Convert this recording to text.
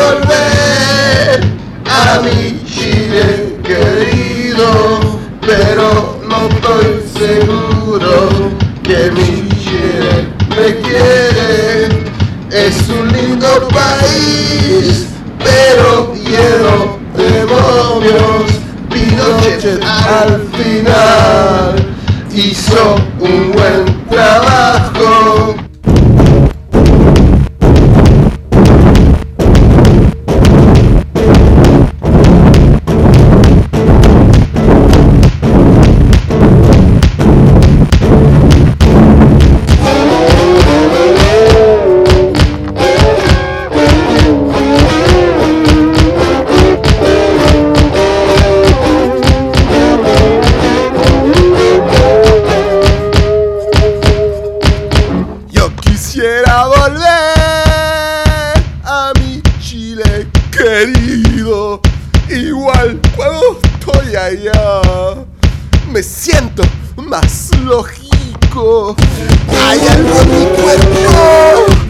volver a mi Chile querido, pero no estoy seguro que mi Chile me quiere. Es un lindo país, pero lleno de demonios. Pinochet al final hizo un buen trabajo. Quisiera volver a mi Chile querido. Igual cuando estoy allá me siento más lógico. Hay algo en mi cuerpo